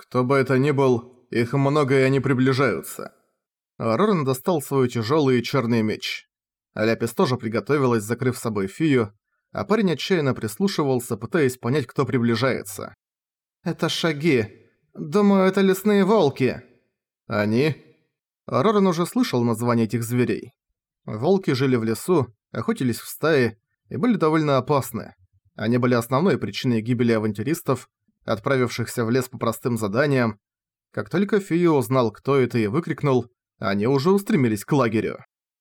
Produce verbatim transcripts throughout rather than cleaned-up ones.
Кто бы это ни был, их много и они приближаются. Роран достал свой тяжелый черный меч. Ляпис тоже приготовилась, закрыв с собой Фию, а парень отчаянно прислушивался, пытаясь понять, кто приближается. «Это шаги. Думаю, это лесные волки». «Они?» Роран уже слышал название этих зверей. Волки жили в лесу, охотились в стае и были довольно опасны. Они были основной причиной гибели авантюристов, отправившихся в лес по простым заданиям. Как только Фию узнал, кто это, и выкрикнул, они уже устремились к лагерю.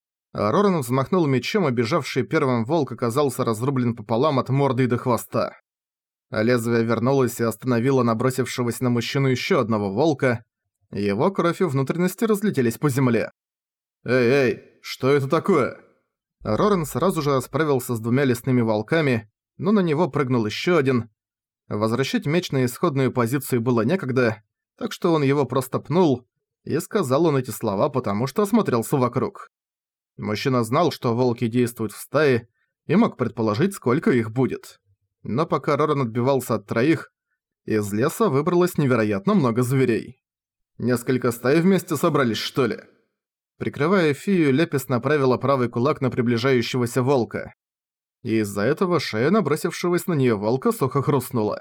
Роран взмахнул мечом, и бежавший первым волк оказался разрублен пополам от морды и до хвоста. Лезвие вернулось и остановило набросившегося на мужчину еще одного волка. Его кровь и внутренности разлетелись по земле. «Эй, эй, что это такое?» Роран сразу же расправился с двумя лесными волками, но на него прыгнул еще один. Возвращать меч на исходную позицию было некогда, так что он его просто пнул, и сказал он эти слова, потому что осмотрелся вокруг. Мужчина знал, что волки действуют в стае, и мог предположить, сколько их будет. Но пока Роран отбивался от троих, из леса выбралось невероятно много зверей. Несколько стай вместе собрались, что ли? Прикрывая Фию, Лепис направила правый кулак на приближающегося волка. И из-за этого шея набросившегося на неё волка сухо хрустнула.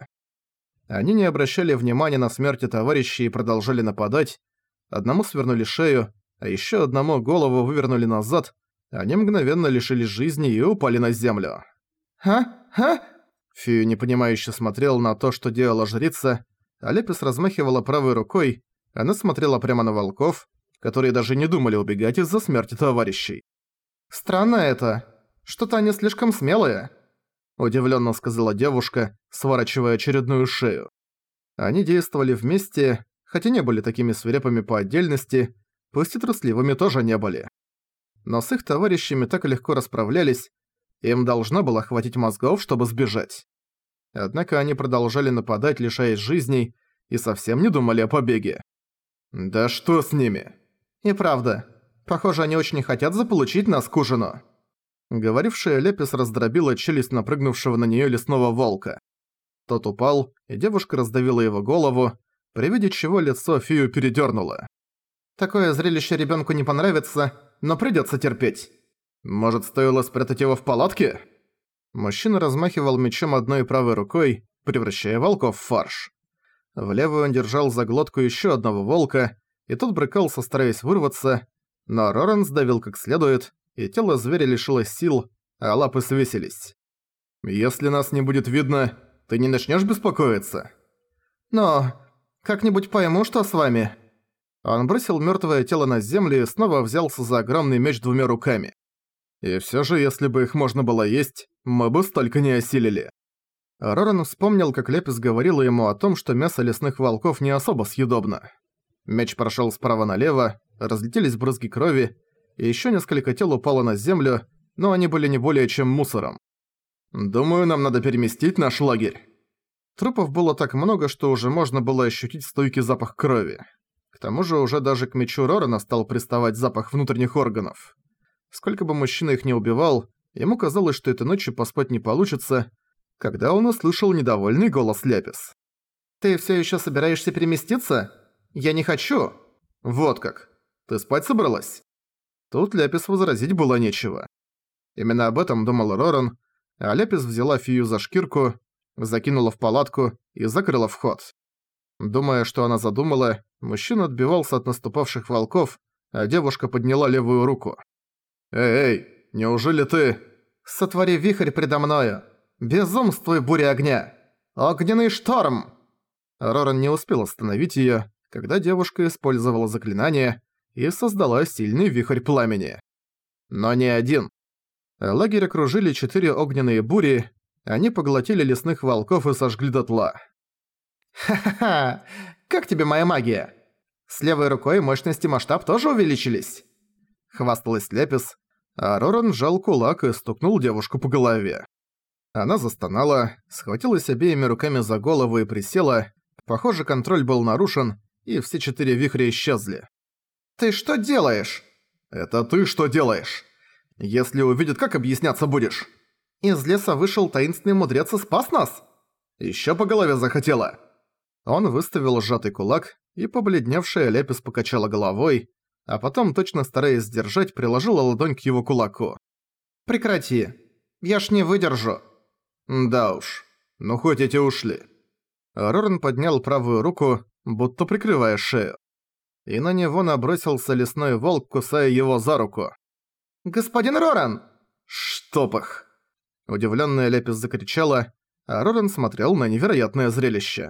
Они не обращали внимания на смерти товарищей и продолжали нападать. Одному свернули шею, а ещё одному голову вывернули назад, они мгновенно лишились жизни и упали на землю. «Ха? Ха?» Фию непонимающе смотрел на то, что делала жрица, а Лепис размахивала правой рукой, она смотрела прямо на волков, которые даже не думали убегать из-за смерти товарищей. «Странно это. Что-то они слишком смелые», – удивленно сказала девушка, сворачивая очередную шею. Они действовали вместе, хотя не были такими свирепыми по отдельности, пусть и трусливыми тоже не были. Но с их товарищами так легко расправлялись, им должно было хватить мозгов, чтобы сбежать. Однако они продолжали нападать, лишаясь жизней, и совсем не думали о побеге. «Да что с ними?» «И правда. Похоже, они очень хотят заполучить нас к ужину». Говорившая Лепис раздробила челюсть напрыгнувшего на неё лесного волка. Тот упал, и девушка раздавила его голову, при виде чего лицо Фию передёрнуло. «Такое зрелище ребёнку не понравится, но придётся терпеть». «Может, стоило спрятать его в палатке?» Мужчина размахивал мечом одной правой рукой, превращая волков в фарш. В левую он держал за глотку ещё одного волка, и тот брыкался, стараясь вырваться, но Роран сдавил как следует, и тело зверя лишилось сил, а лапы свесились. «Если нас не будет видно, ты не начнёшь беспокоиться?» «Но как-нибудь пойму, что с вами». Он бросил мёртвое тело на землю и снова взялся за огромный меч двумя руками. «И всё же, если бы их можно было есть, мы бы столько не осилили». Роран вспомнил, как Лепис говорила ему о том, что мясо лесных волков не особо съедобно. Меч прошёл справа налево, разлетелись брызги крови, и ещё несколько тел упало на землю, но они были не более чем мусором. «Думаю, нам надо переместить наш лагерь». Трупов было так много, что уже можно было ощутить стойкий запах крови. К тому же уже даже к мечу Рорана стал приставать запах внутренних органов. Сколько бы мужчина их не убивал, ему казалось, что этой ночью поспать не получится, когда он услышал недовольный голос Лепис. «Ты всё ещё собираешься переместиться? Я не хочу!» «Вот как! Ты спать собралась?» Тут Лепис возразить было нечего. Именно об этом думал Роран, а Лепис взяла Фию за шкирку, закинула в палатку и закрыла вход. Думая, что она задумала, мужчина отбивался от наступавших волков, а девушка подняла левую руку. «Эй, эй, неужели ты...» «Сотвори вихрь предо мною! Безумствуй, буря огня! Огненный шторм!» Роран не успел остановить её, когда девушка использовала заклинание и создала сильный вихрь пламени. Но не один. Лагерь окружили четыре огненные бури, они поглотили лесных волков и сожгли дотла. «Ха-ха-ха! Как тебе моя магия? С левой рукой мощность и масштаб тоже увеличились?» Хвасталась Лепис, а Роран сжал кулак и стукнул девушку по голове. Она застонала, схватилась обеими руками за голову и присела. Похоже, контроль был нарушен, и все четыре вихря исчезли. «Ты что делаешь?» «Это ты что делаешь? Если увидят, как объясняться будешь?» «Из леса вышел таинственный мудрец и спас нас?» «Ещё по голове захотела?» Он выставил сжатый кулак, и побледневшая Лепис покачала головой, а потом, точно стараясь сдержать, приложила ладонь к его кулаку. «Прекрати. Я ж не выдержу». «Да уж. Ну хоть эти ушли». Роран поднял правую руку, будто прикрывая шею. И на него набросился лесной волк, кусая его за руку. «Господин Роран!» «Чтоб их!» Удивлённая Лепис закричала, а Роран смотрел на невероятное зрелище.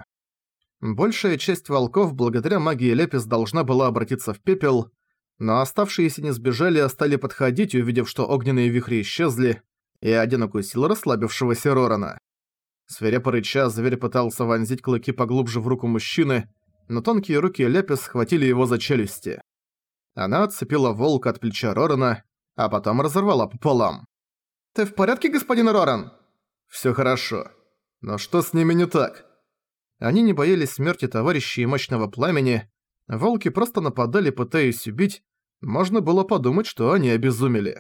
Большая часть волков благодаря магии Лепис должна была обратиться в пепел, но оставшиеся не сбежали, а стали подходить, увидев, что огненные вихри исчезли, и один укусил расслабившегося Рорана. Свирепо рыча, зверь пытался вонзить клыки поглубже в руку мужчины, но тонкие руки Лепис схватили его за челюсти. Она отцепила волка от плеча Рорана, а потом разорвала пополам. «Ты в порядке, господин Роран?» «Всё хорошо. Но что с ними не так?» Они не боялись смерти товарищей и мощного пламени, волки просто нападали, пытаясь убить, можно было подумать, что они обезумели.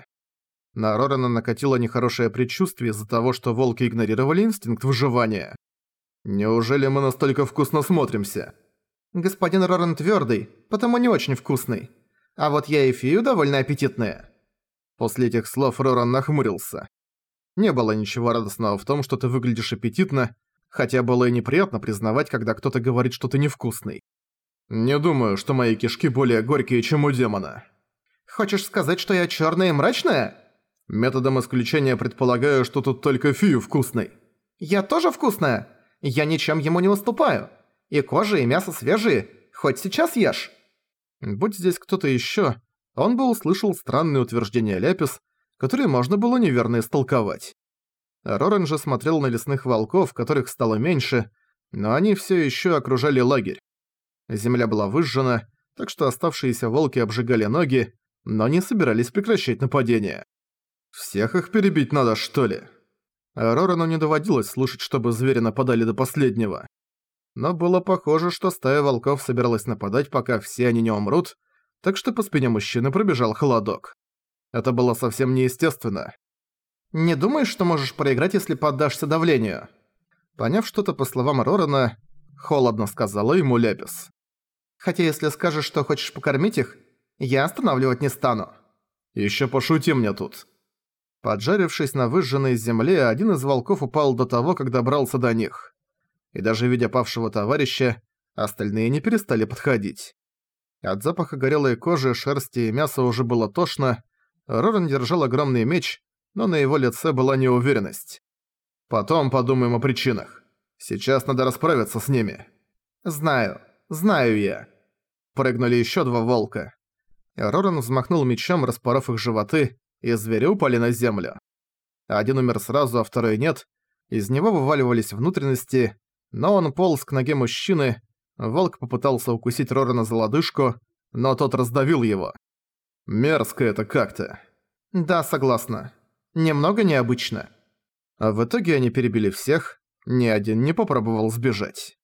На Рорана накатило нехорошее предчувствие из-за того, что волки игнорировали инстинкт выживания. «Неужели мы настолько вкусно смотримся?» «Господин Роран твёрдый, потому не очень вкусный. А вот я и Фию довольно аппетитная». После этих слов Роран нахмурился. Не было ничего радостного в том, что ты выглядишь аппетитно, хотя было и неприятно признавать, когда кто-то говорит, что ты невкусный. «Не думаю, что мои кишки более горькие, чем у демона». «Хочешь сказать, что я чёрная и мрачная?» «Методом исключения предполагаю, что тут только Фию вкусный». «Я тоже вкусная. Я ничем ему не уступаю. И кожа, и мясо свежие. Хоть сейчас ешь». Будь здесь кто-то ещё, он бы услышал странные утверждения Лепис, которые можно было неверно истолковать. Роран же смотрел на лесных волков, которых стало меньше, но они всё ещё окружали лагерь. Земля была выжжена, так что оставшиеся волки обжигали ноги, но не собирались прекращать нападение. «Всех их перебить надо, что ли?» Рорану не доводилось слушать, чтобы звери нападали до последнего. Но было похоже, что стая волков собиралась нападать, пока все они не умрут, так что по спине мужчины пробежал холодок. Это было совсем неестественно. «Не думаешь, что можешь проиграть, если поддашься давлению?» Поняв что-то по словам Рорана, холодно сказала ему Лепис. «Хотя если скажешь, что хочешь покормить их, я останавливать не стану». «Ещё пошути мне тут». Поджарившись на выжженной земле, один из волков упал до того, как добрался до них. И даже видя павшего товарища, остальные не перестали подходить. От запаха горелой кожи, шерсти и мяса уже было тошно. Роран держал огромный меч, но на его лице была неуверенность. «Потом подумаем о причинах. Сейчас надо расправиться с ними». «Знаю, знаю я». Прыгнули ещё два волка. Роран взмахнул мечом, распоров их животы, и звери упали на землю. Один умер сразу, а второй нет. Из него вываливались внутренности, но он полз к ноге мужчины. Волк попытался укусить Рорана за лодыжку, но тот раздавил его. Мерзко это как-то. Да, согласна. Немного необычно. А в итоге они перебили всех, ни один не попробовал сбежать.